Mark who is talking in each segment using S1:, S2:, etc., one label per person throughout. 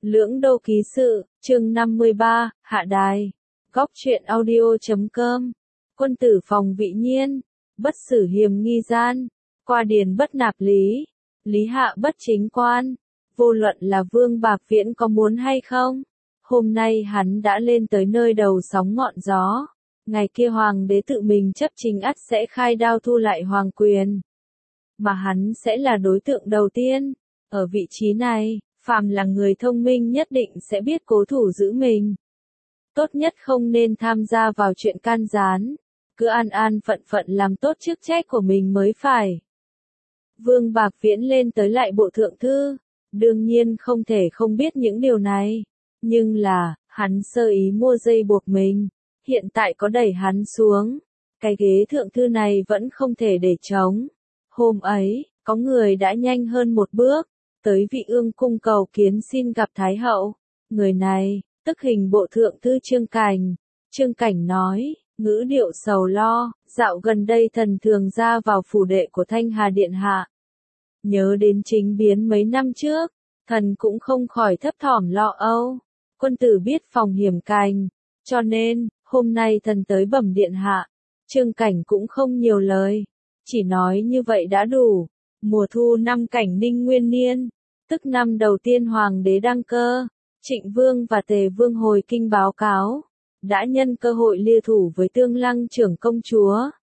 S1: Lưỡng Đô Ký Sự, chương 53, Hạ Đài. Góc truyện audio.com. Quân tử phòng vị nhiên, bất xử hiềm nghi gian, qua điền bất nạp lý, lý hạ bất chính quan. Vô luận là Vương Bạc Viễn có muốn hay không, hôm nay hắn đã lên tới nơi đầu sóng ngọn gió. Ngày kia hoàng đế tự mình chấp chính ắt sẽ khai đao thu lại hoàng quyền, mà hắn sẽ là đối tượng đầu tiên. Ở vị trí này, phàm là người thông minh nhất định sẽ biết cố thủ giữ mình. Tốt nhất không nên tham gia vào chuyện can gián, cứ an an phận phận làm tốt chức trách của mình mới phải. Vương Bạc Viễn lên tới lại bộ thượng thư, đương nhiên không thể không biết những điều này, nhưng là, hắn sơ ý mua dây buộc mình, hiện tại có đẩy hắn xuống, cái ghế thượng thư này vẫn không thể để trống. Hôm ấy, có người đã nhanh hơn một bước, tới Vị Ương cung cầu kiến xin gặp Thái hậu. Người này, tức hình bộ thượng thư Trương Cảnh. Trương Cảnh nói, ngữ điệu sầu lo, dạo gần đây thần thường ra vào phủ đệ của Thanh Hà Điện Hạ. Nhớ đến chính biến mấy năm trước, thần cũng không khỏi thấp thỏm lo âu. Quân tử biết phòng hiểm cành, cho nên, hôm nay thần tới bẩm Điện Hạ. Trương Cảnh cũng không nhiều lời, chỉ nói như vậy đã đủ. Mùa thu năm Cảnh Ninh Nguyên Niên, tức năm đầu tiên hoàng đế đăng cơ, Trịnh Vương và Tề Vương hồi kinh báo cáo, đã nhân cơ hội lia thủ với Tương Lăng trưởng công chúa,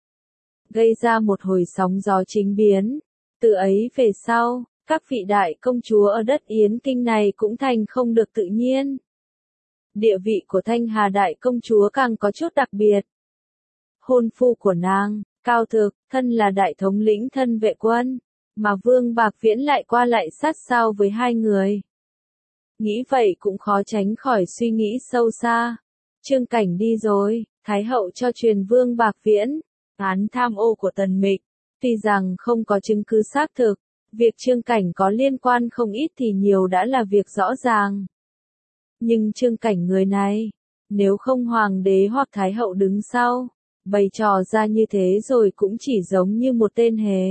S1: gây ra một hồi sóng gió chính biến. Từ ấy về sau, các vị đại công chúa ở đất Yến Kinh này cũng thành không được tự nhiên. Địa vị của Thanh Hà đại công chúa càng có chút đặc biệt. Hôn phu của nàng, Cao Thực, thân là đại thống lĩnh thân vệ quân, mà Vương Bạc Viễn lại qua lại sát sao với hai người. Nghĩ vậy cũng khó tránh khỏi suy nghĩ sâu xa. Trương Cảnh đi rồi, Thái hậu cho truyền Vương Bạc Viễn án tham ô của Tần Mịch. Tuy rằng không có chứng cứ xác thực, việc Trương Cảnh có liên quan không ít thì nhiều đã là việc rõ ràng. Nhưng Trương Cảnh người này, nếu không hoàng đế hoặc Thái hậu đứng sau, bày trò ra như thế rồi cũng chỉ giống như một tên hề.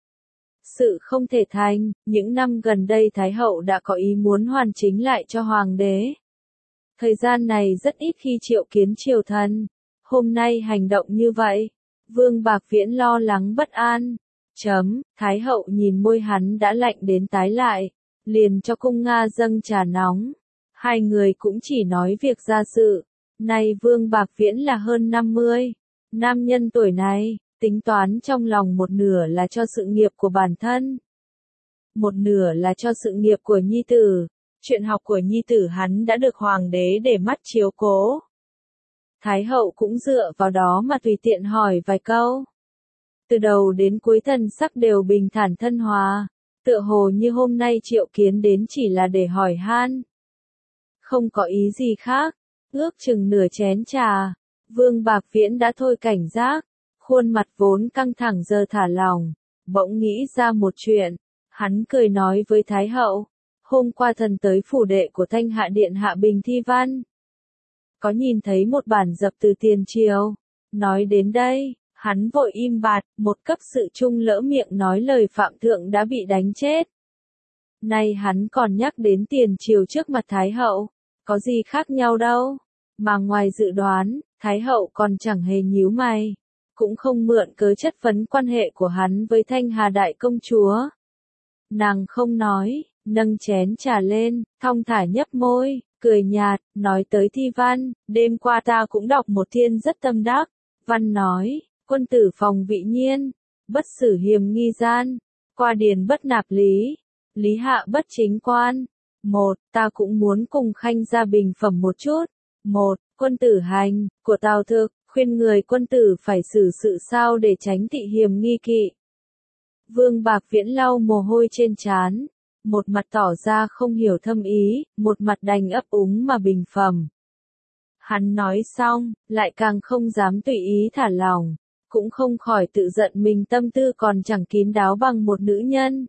S1: Sự không thể thành, những năm gần đây Thái hậu đã có ý muốn hoàn chính lại cho hoàng đế. Thời gian này rất ít khi triệu kiến triều thần, hôm nay hành động như vậy, Vương Bạc Viễn lo lắng bất an. Thái hậu nhìn môi hắn đã lạnh đến tái lại, liền cho cung Nga dâng trà nóng. Hai người cũng chỉ nói việc gia sự. Nay Vương Bạc Viễn là hơn 50, nam nhân tuổi này, tính toán trong lòng một nửa là cho sự nghiệp của bản thân, một nửa là cho sự nghiệp của nhi tử. Chuyện học của nhi tử hắn đã được hoàng đế để mắt chiếu cố. Thái hậu cũng dựa vào đó mà tùy tiện hỏi vài câu. Từ đầu đến cuối thần sắc đều bình thản thân hòa, tựa hồ như hôm nay triệu kiến đến chỉ là để hỏi han. Không có ý gì khác, ước chừng nửa chén trà, Vương Bạc Viễn đã thôi cảnh giác, khuôn mặt vốn căng thẳng giờ thả lỏng, bỗng nghĩ ra một chuyện, hắn cười nói với Thái hậu, hôm qua thần tới phủ đệ của Thanh Hạ Điện Hạ Bình thi văn. Có nhìn thấy một bản dập từ tiền triều, nói đến đây, hắn vội im bặt, một cấp sự trung lỡ miệng nói lời phạm thượng đã bị đánh chết. Nay hắn còn nhắc đến tiền triều trước mặt Thái hậu, có gì khác nhau đâu, mà ngoài dự đoán, Thái hậu còn chẳng hề nhíu mày, cũng không mượn cớ chất vấn quan hệ của hắn với Thanh Hà đại công chúa. Nàng không nói, nâng chén trà lên, thong thả nhấp môi, cười nhạt, nói tới thi văn, đêm qua ta cũng đọc một thiên rất tâm đắc. Văn nói, quân tử phòng vị nhiên, bất xử hiềm nghi gian, qua điền bất nạp lý, lý hạ bất chính quan. Ta cũng muốn cùng Khanh ra bình phẩm một chút. Quân tử hành, của Tào Thực, khuyên người quân tử phải xử sự sao để tránh tị hiềm nghi kỵ. Vương Bạc Viễn lau mồ hôi trên trán, một mặt tỏ ra không hiểu thâm ý, một mặt đành ấp úng mà bình phẩm. Hắn nói xong, lại càng không dám tùy ý thả lỏng, cũng không khỏi tự giận mình tâm tư còn chẳng kín đáo bằng một nữ nhân.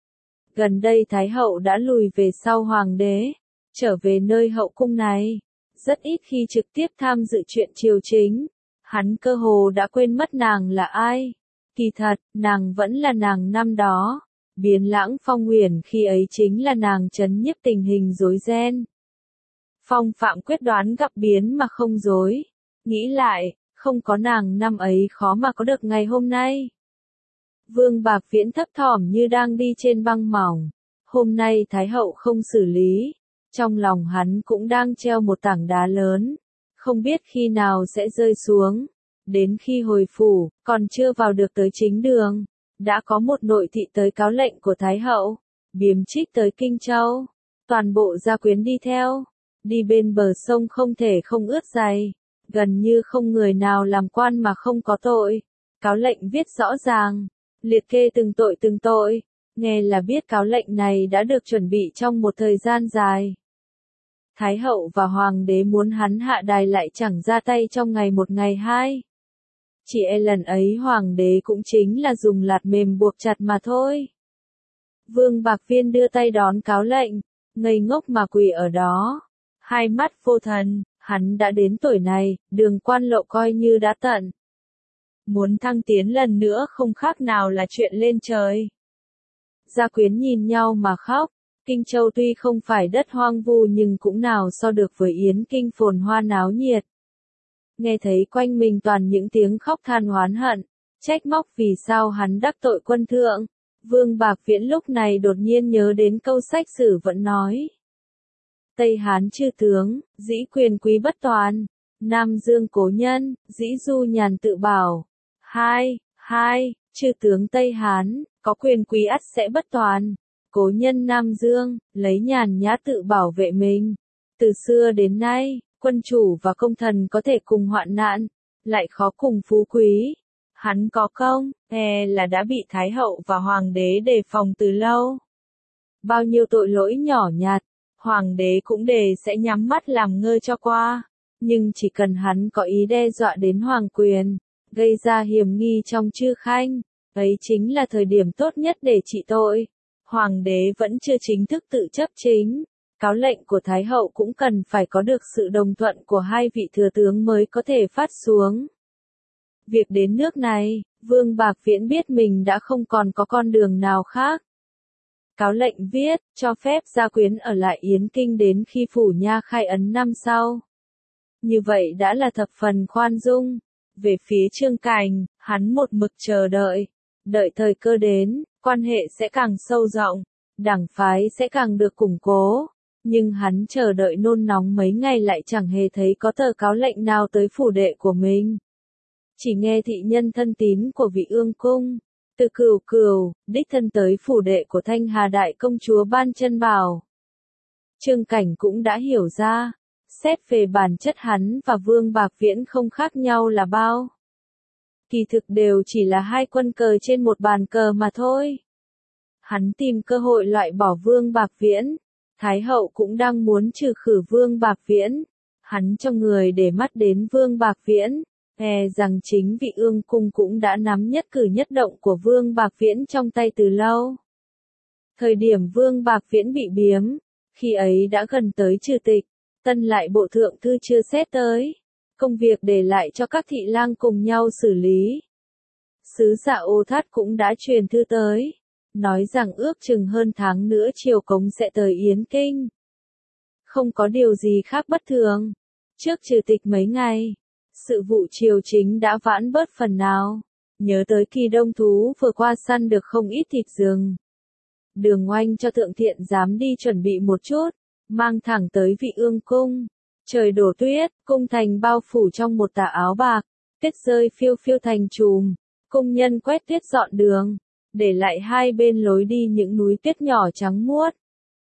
S1: Gần đây Thái hậu đã lùi về sau hoàng đế, trở về nơi hậu cung này, rất ít khi trực tiếp tham dự chuyện triều chính, hắn cơ hồ đã quên mất nàng là ai. Kỳ thật, nàng vẫn là nàng năm đó, Biến Lãng Phong Uyển khi ấy chính là nàng trấn nhiếp tình hình rối ren. Phong Phạm quyết đoán gặp biến mà không dối. Nghĩ lại, không có nàng năm ấy khó mà có được ngày hôm nay. Vương Bạc Viễn thấp thỏm như đang đi trên băng mỏng. Hôm nay Thái hậu không xử lý. Trong lòng hắn cũng đang treo một tảng đá lớn. Không biết khi nào sẽ rơi xuống. Đến khi hồi phủ, còn chưa vào được tới chính đường. Đã có một nội thị tới cáo lệnh của Thái hậu. Biếm Trích tới Kinh Châu. Toàn bộ gia quyến đi theo. Đi bên bờ sông không thể không ướt giày. Gần như không người nào làm quan mà không có tội. Cáo lệnh viết rõ ràng. Liệt kê từng tội. Nghe là biết cáo lệnh này đã được chuẩn bị trong một thời gian dài. Thái hậu và hoàng đế muốn hắn hạ đài lại chẳng ra tay trong ngày một ngày hai. Chỉ lần ấy hoàng đế cũng chính là dùng lạt mềm buộc chặt mà thôi. Vương Bạc Viên đưa tay đón cáo lệnh, ngây ngốc mà quỳ ở đó. Hai mắt vô thần, hắn đã đến tuổi này, đường quan lộ coi như đã tận. Muốn thăng tiến lần nữa không khác nào là chuyện lên trời. Gia quyến nhìn nhau mà khóc. Kinh Châu tuy không phải đất hoang vu nhưng cũng nào so được với Yến Kinh phồn hoa náo nhiệt. Nghe thấy quanh mình toàn những tiếng khóc than oán hận, trách móc vì sao hắn đắc tội quân thượng. Vương Bạc Viễn lúc này đột nhiên nhớ đến câu sách sử vẫn nói. Tây Hán chư tướng, dĩ quyền quý bất toàn. Nam Dương cố nhân, dĩ du nhàn tự bảo. Hai, chư tướng Tây Hán, có quyền quý ắt sẽ bất toàn. Cố nhân Nam Dương, lấy nhàn nhã tự bảo vệ mình. Từ xưa đến nay, quân chủ và công thần có thể cùng hoạn nạn, lại khó cùng phú quý. Hắn có công, là đã bị Thái hậu và Hoàng đế đề phòng từ lâu. Bao nhiêu tội lỗi nhỏ nhặt, Hoàng đế cũng sẽ nhắm mắt làm ngơ cho qua. Nhưng chỉ cần hắn có ý đe dọa đến hoàng quyền, gây ra hiểm nghi trong chư khanh, ấy chính là thời điểm tốt nhất để trị tội. Hoàng đế vẫn chưa chính thức tự chấp chính. Cáo lệnh của Thái hậu cũng cần phải có được sự đồng thuận của hai vị thừa tướng mới có thể phát xuống. Việc đến nước này, Vương Bạc Viễn biết mình đã không còn có con đường nào khác. Cáo lệnh viết, cho phép gia quyến ở lại Yến Kinh đến khi phủ nha khai ấn năm sau. Như vậy đã là thập phần khoan dung. Về phía Trương Cảnh, hắn một mực chờ đợi. Đợi thời cơ đến, quan hệ sẽ càng sâu rộng, đảng phái sẽ càng được củng cố. Nhưng hắn chờ đợi nôn nóng mấy ngày lại chẳng hề thấy có tờ cáo lệnh nào tới phủ đệ của mình. Chỉ nghe thị nhân thân tín của vị ương cung, từ Cửu, đích thân tới phủ đệ của Thanh Hà đại công chúa ban chân bảo. Trương Cảnh cũng đã hiểu ra, xét về bản chất hắn và Vương Bạc Viễn không khác nhau là bao. Kỳ thực đều chỉ là hai quân cờ trên một bàn cờ mà thôi. Hắn tìm cơ hội loại bỏ Vương Bạc Viễn. Thái hậu cũng đang muốn trừ khử Vương Bạc Viễn. Hắn cho người để mắt đến Vương Bạc Viễn. Rằng chính vị ương cung cũng đã nắm nhất cử nhất động của Vương Bạc Viễn trong tay từ lâu. Thời điểm Vương Bạc Viễn bị biếm, khi ấy đã gần tới trừ tịch, tân lại bộ thượng thư chưa xét tới. Công việc để lại cho các thị lang cùng nhau xử lý. Sứ giả Ô Thắt cũng đã truyền thư tới, nói rằng ước chừng hơn tháng nữa triều cống sẽ tới Yến Kinh. Không có điều gì khác bất thường. Trước trừ tịch mấy ngày, sự vụ triều chính đã vãn bớt phần nào. Nhớ tới kỳ đông thú vừa qua săn được không ít thịt rừng. Đường Oanh cho Thượng Thiện dám đi chuẩn bị một chút, mang thẳng tới vị ương cung. Trời đổ tuyết, cung thành bao phủ trong một tà áo bạc, tuyết rơi phiêu phiêu thành chùm. Cung nhân quét tuyết dọn đường, để lại hai bên lối đi những núi tuyết nhỏ trắng muốt.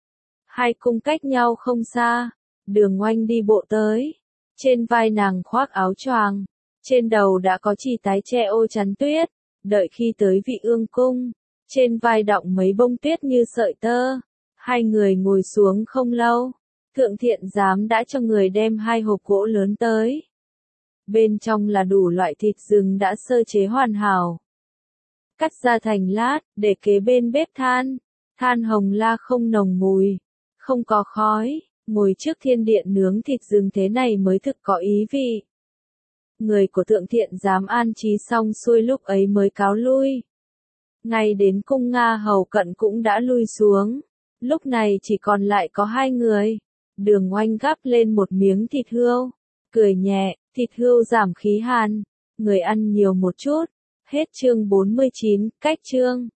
S1: Hai cung cách nhau không xa, Đường Oanh đi bộ tới. Trên vai nàng khoác áo choàng, trên đầu đã có chỉ tái che ô chắn tuyết. Đợi khi tới vị ương cung, trên vai đọng mấy bông tuyết như sợi tơ. Hai người ngồi xuống không lâu, Thượng Thiện giám đã cho người đem hai hộp gỗ lớn tới. Bên trong là đủ loại thịt rừng đã sơ chế hoàn hảo. Cắt ra thành lát, để kế bên bếp than. Than hồng la không nồng mùi, không có khói. Ngồi trước thiên điện nướng thịt rừng thế này mới thực có ý vị. Người của Thượng Thiện giám an trí xong xuôi lúc ấy mới cáo lui. ngay đến cung Nga hầu cận cũng đã lui xuống. Lúc này chỉ còn lại có 2 người. Đường Oanh gắp lên một miếng thịt hươu, cười nhẹ, thịt hươu giảm khí hàn, người ăn nhiều một chút. Hết chương 49, cách chương.